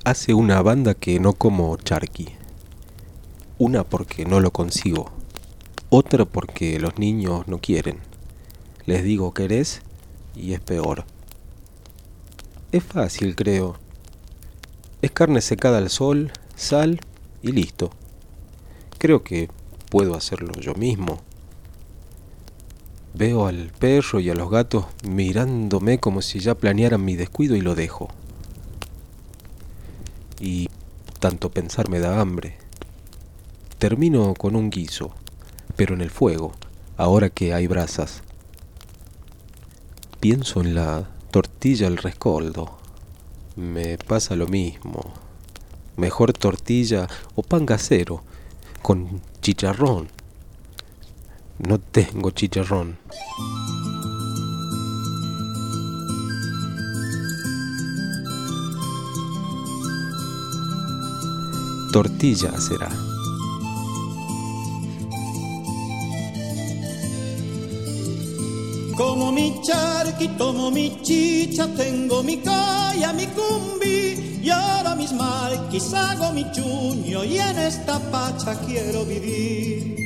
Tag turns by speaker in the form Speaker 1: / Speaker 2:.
Speaker 1: Hace una banda que no como charqui. Una porque no lo consigo. Otra porque los niños no quieren. Les digo querés y es peor. Es fácil, creo. Es carne secada al sol, sal y listo. Creo que puedo hacerlo yo mismo. Veo al perro y a los gatos mirándome como si ya planearan mi descuido y lo dejo. Y tanto pensar me da hambre. Termino con un guiso, pero en el fuego, ahora que hay brasas. Pienso en la tortilla al rescoldo. Me pasa lo mismo. Mejor tortilla o pan casero, con chicharrón. No tengo chicharrón. Tortilla será.
Speaker 2: Como mi charqui, tomo mi chicha, tengo mi calla, mi cumbi, y ahora mis marquis hago mi chuño, y en esta pacha quiero vivir.